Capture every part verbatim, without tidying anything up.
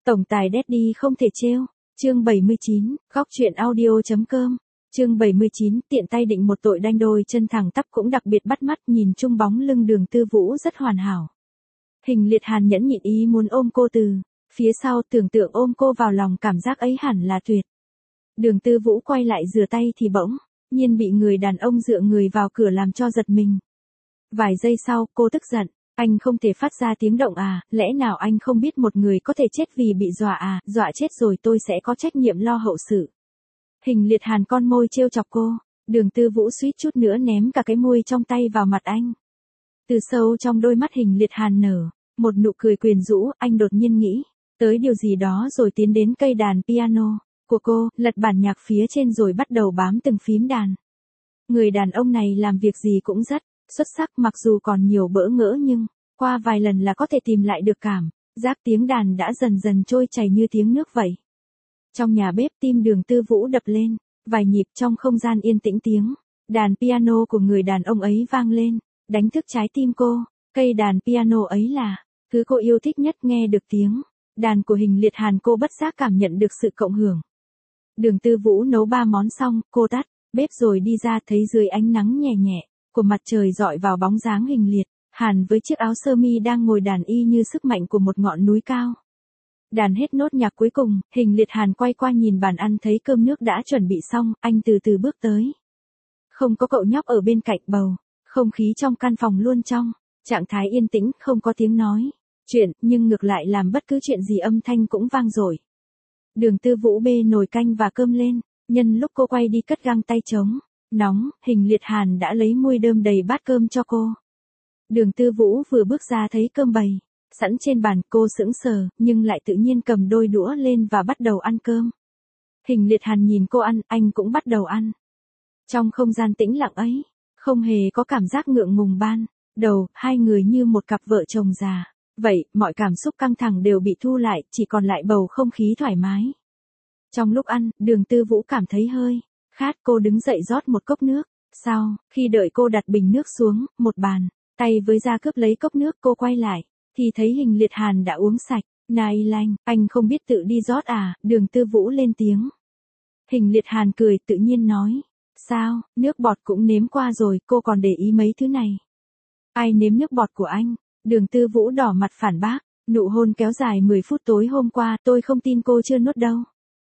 Tổng tài Daddy không thể trêu. Chương bảy mươi chín, góc truyện audio.com. Chương bảy mươi chín, tiện tay định một tội đanh đôi chân thẳng tắp cũng đặc biệt bắt mắt, nhìn chung bóng lưng Đường Tư Vũ rất hoàn hảo. Hình Liệt Hàn nhẫn nhịn ý muốn ôm cô từ phía sau, tưởng tượng ôm cô vào lòng, cảm giác ấy hẳn là tuyệt. Đường Tư Vũ quay lại rửa tay thì bỗng nhiên bị người đàn ông dựa người vào cửa làm cho giật mình. Vài giây sau, cô tức giận. Anh không thể phát ra tiếng động à, lẽ nào anh không biết một người có thể chết vì bị dọa à, dọa chết rồi tôi sẽ có trách nhiệm lo hậu sự. Hình Liệt Hàn con môi trêu chọc cô, Đường Tư Vũ suýt chút nữa ném cả cái môi trong tay vào mặt anh. Từ sâu trong đôi mắt Hình Liệt Hàn nở một nụ cười quyến rũ, anh đột nhiên nghĩ tới điều gì đó rồi tiến đến cây đàn piano của cô, lật bản nhạc phía trên rồi bắt đầu bám từng phím đàn. Người đàn ông này làm việc gì cũng rất xuất sắc, mặc dù còn nhiều bỡ ngỡ nhưng qua vài lần là có thể tìm lại được cảm giác tiếng đàn đã dần dần trôi chảy như tiếng nước vậy. Trong nhà bếp, tim Đường Tư Vũ đập lên vài nhịp, trong không gian yên tĩnh tiếng đàn piano của người đàn ông ấy vang lên, đánh thức trái tim cô. Cây đàn piano ấy là thứ cô yêu thích nhất, nghe được tiếng đàn của Hình Liệt Hàn cô bất giác cảm nhận được sự cộng hưởng. Đường Tư Vũ nấu ba món xong, cô tắt bếp rồi đi ra, thấy dưới ánh nắng nhẹ nhẹ của mặt trời dọi vào bóng dáng Hình Liệt Hàn với chiếc áo sơ mi đang ngồi đàn y như sức mạnh của một ngọn núi cao. Đàn hết nốt nhạc cuối cùng, Hình Liệt Hàn quay qua nhìn bàn ăn, thấy cơm nước đã chuẩn bị xong, anh từ từ bước tới. Không có cậu nhóc ở bên cạnh, bầu không khí trong căn phòng luôn trong trạng thái yên tĩnh, không có tiếng nói chuyện, nhưng ngược lại làm bất cứ chuyện gì âm thanh cũng vang dội. Đường Tư Vũ bê nồi canh và cơm lên, nhân lúc cô quay đi cất găng tay trống nóng, Hình Liệt Hàn đã lấy muôi đơm đầy bát cơm cho cô. Đường Tư Vũ vừa bước ra thấy cơm bày sẵn trên bàn, cô sững sờ, nhưng lại tự nhiên cầm đôi đũa lên và bắt đầu ăn cơm. Hình Liệt Hàn nhìn cô ăn, anh cũng bắt đầu ăn. Trong không gian tĩnh lặng ấy, không hề có cảm giác ngượng ngùng ban đầu, hai người như một cặp vợ chồng già. Vậy, mọi cảm xúc căng thẳng đều bị thu lại, chỉ còn lại bầu không khí thoải mái. Trong lúc ăn, Đường Tư Vũ cảm thấy hơi khát, cô đứng dậy rót một cốc nước. Sau khi đợi cô đặt bình nước xuống một bàn tay với ra cướp lấy cốc nước, cô quay lại thì thấy Hình Liệt Hàn đã uống sạch. Này lanh, anh không biết tự đi rót à? Đường Tư Vũ lên tiếng. Hình Liệt Hàn cười tự nhiên nói, sao, nước bọt cũng nếm qua rồi, cô còn để ý mấy thứ này. Ai nếm nước bọt của anh? Đường Tư Vũ đỏ mặt phản bác, nụ hôn kéo dài mười phút tối hôm qua, tôi không tin cô chưa nuốt đâu.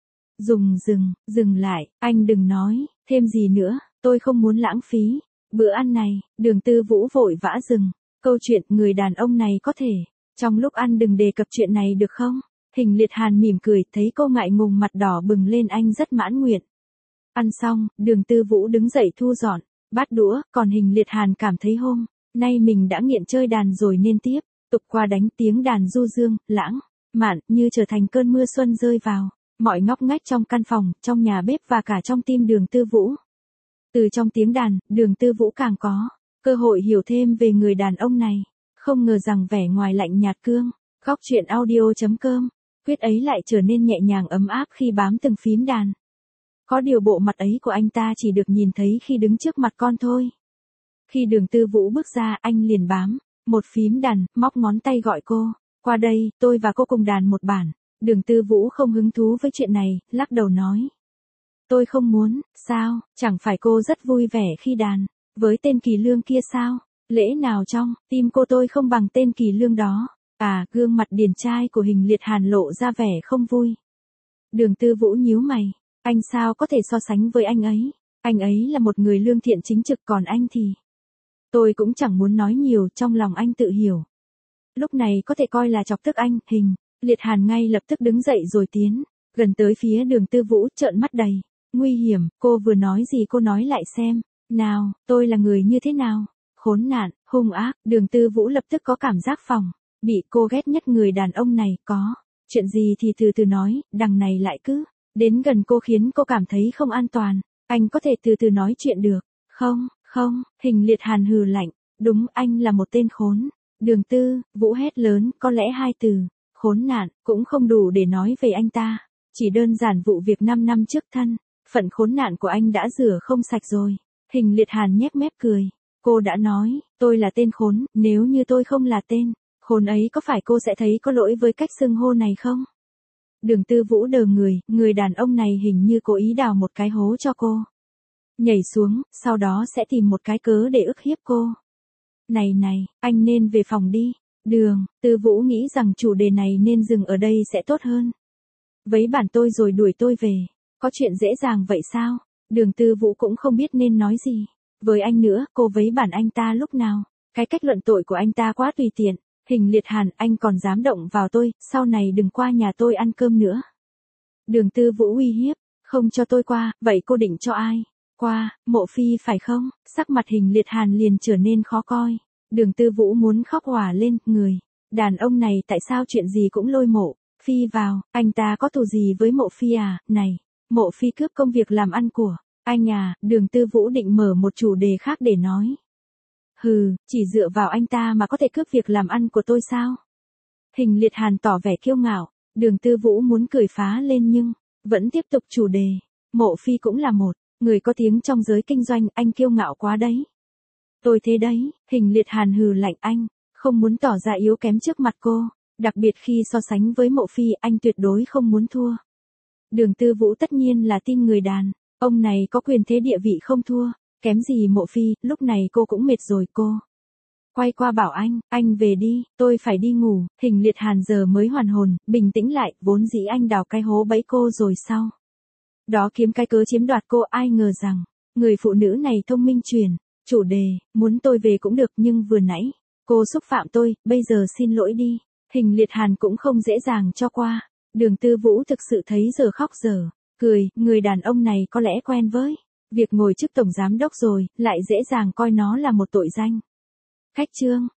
Dùng dừng, dừng lại, anh đừng nói thêm gì nữa, tôi không muốn lãng phí bữa ăn này. Đường Tư Vũ vội vã dừng câu chuyện, người đàn ông này có thể trong lúc ăn đừng đề cập chuyện này được không? Hình Liệt Hàn mỉm cười, thấy cô ngại ngùng mặt đỏ bừng lên, anh rất mãn nguyện. Ăn xong, Đường Tư Vũ đứng dậy thu dọn bát đũa, còn Hình Liệt Hàn cảm thấy hôm nay mình đã nghiện chơi đàn rồi nên tiếp tục qua đánh. Tiếng đàn du dương, lãng mạn như trở thành cơn mưa xuân rơi vào mọi ngóc ngách trong căn phòng, trong nhà bếp và cả trong tim Đường Tư Vũ. Từ trong tiếng đàn, Đường Tư Vũ càng có cơ hội hiểu thêm về người đàn ông này. Không ngờ rằng vẻ ngoài lạnh nhạt cương, góc truyện audio.com, quyết ấy lại trở nên nhẹ nhàng ấm áp khi bám từng phím đàn. Có điều bộ mặt ấy của anh ta chỉ được nhìn thấy khi đứng trước mặt con thôi. Khi Đường Tư Vũ bước ra, anh liền bám một phím đàn, móc ngón tay gọi cô, qua đây, tôi và cô cùng đàn một bản. Đường Tư Vũ không hứng thú với chuyện này, lắc đầu nói. Tôi không muốn. Sao, chẳng phải cô rất vui vẻ khi đàn với tên Kỳ Lương kia sao? Lẽ nào trong tim cô tôi không bằng tên Kỳ Lương đó? À, gương mặt điển trai của Hình Liệt Hàn lộ ra vẻ không vui. Đường Tư Vũ nhíu mày, anh sao có thể so sánh với anh ấy? Anh ấy là một người lương thiện chính trực, còn anh thì... Tôi cũng chẳng muốn nói nhiều, trong lòng anh tự hiểu. Lúc này có thể coi là chọc tức anh. Hình Liệt Hàn ngay lập tức đứng dậy rồi tiến gần tới phía Đường Tư Vũ, trợn mắt đầy nguy hiểm. Cô vừa nói gì, cô nói lại xem nào, tôi là người như thế nào? Khốn nạn, hung ác. Đường Tư Vũ lập tức có cảm giác phòng bị. Cô ghét nhất người đàn ông này. Có chuyện gì thì từ từ nói, đằng này lại cứ đến gần cô khiến cô cảm thấy không an toàn. Anh có thể từ từ nói chuyện được không? Không. Hình Liệt Hàn hừ lạnh. Đúng, anh là một tên khốn. Đường Tư Vũ hét lớn, có lẽ hai từ khốn nạn cũng không đủ để nói về anh ta. Chỉ đơn giản vụ việc năm năm trước, thân phận khốn nạn của anh đã rửa không sạch rồi. Hình Liệt Hàn nhếch mép cười. Cô đã nói, tôi là tên khốn, nếu như tôi không là tên khốn ấy, có phải cô sẽ thấy có lỗi với cách xưng hô này không? Đường Tư Vũ đờ người, người đàn ông này hình như cố ý đào một cái hố cho cô. Nhảy xuống, sau đó sẽ tìm một cái cớ để ức hiếp cô. Này này, anh nên về phòng đi. Đường, Tư Vũ nghĩ rằng chủ đề này nên dừng ở đây sẽ tốt hơn. Vấy bản tôi rồi đuổi tôi về. Có chuyện dễ dàng vậy sao? Đường Tư Vũ cũng không biết nên nói gì. Với anh nữa, cô vấy bản anh ta lúc nào? Cái cách luận tội của anh ta quá tùy tiện. Hình Liệt Hàn, anh còn dám động vào tôi, sau này đừng qua nhà tôi ăn cơm nữa. Đường Tư Vũ uy hiếp, không cho tôi qua, vậy cô định cho ai? Qua, Mộ Phi phải không? Sắc mặt Hình Liệt Hàn liền trở nên khó coi. Đường Tư Vũ muốn khóc òa lên, người. Đàn ông này tại sao chuyện gì cũng lôi Mộ Phi vào, anh ta có thù gì với Mộ Phi à? Này, Mộ Phi cướp công việc làm ăn của anh à? Đường Tư Vũ định mở một chủ đề khác để nói. Hừ, chỉ dựa vào anh ta mà có thể cướp việc làm ăn của tôi sao? Hình Liệt Hàn tỏ vẻ kiêu ngạo, Đường Tư Vũ muốn cười phá lên nhưng vẫn tiếp tục chủ đề. Mộ Phi cũng là một người có tiếng trong giới kinh doanh, anh kiêu ngạo quá đấy. Tôi thế đấy, Hình Liệt Hàn hừ lạnh, anh không muốn tỏ ra yếu kém trước mặt cô, đặc biệt khi so sánh với Mộ Phi, anh tuyệt đối không muốn thua. Đường Tư Vũ tất nhiên là tin người đàn ông này có quyền thế địa vị không thua kém gì Mộ Phi. Lúc này cô cũng mệt rồi, cô quay qua bảo anh, anh về đi, tôi phải đi ngủ. Hình Liệt Hàn giờ mới hoàn hồn, bình tĩnh lại, vốn dĩ anh đào cái hố bẫy cô rồi sau đó kiếm cái cớ chiếm đoạt cô, ai ngờ rằng người phụ nữ này thông minh chuyển chủ đề, muốn tôi về cũng được nhưng vừa nãy cô xúc phạm tôi, bây giờ xin lỗi đi. Hình Liệt Hàn cũng không dễ dàng cho qua. Đường Tư Vũ thực sự thấy giờ khóc giờ cười, người đàn ông này có lẽ quen với việc ngồi chức tổng giám đốc rồi, lại dễ dàng coi nó là một tội danh. Khách trương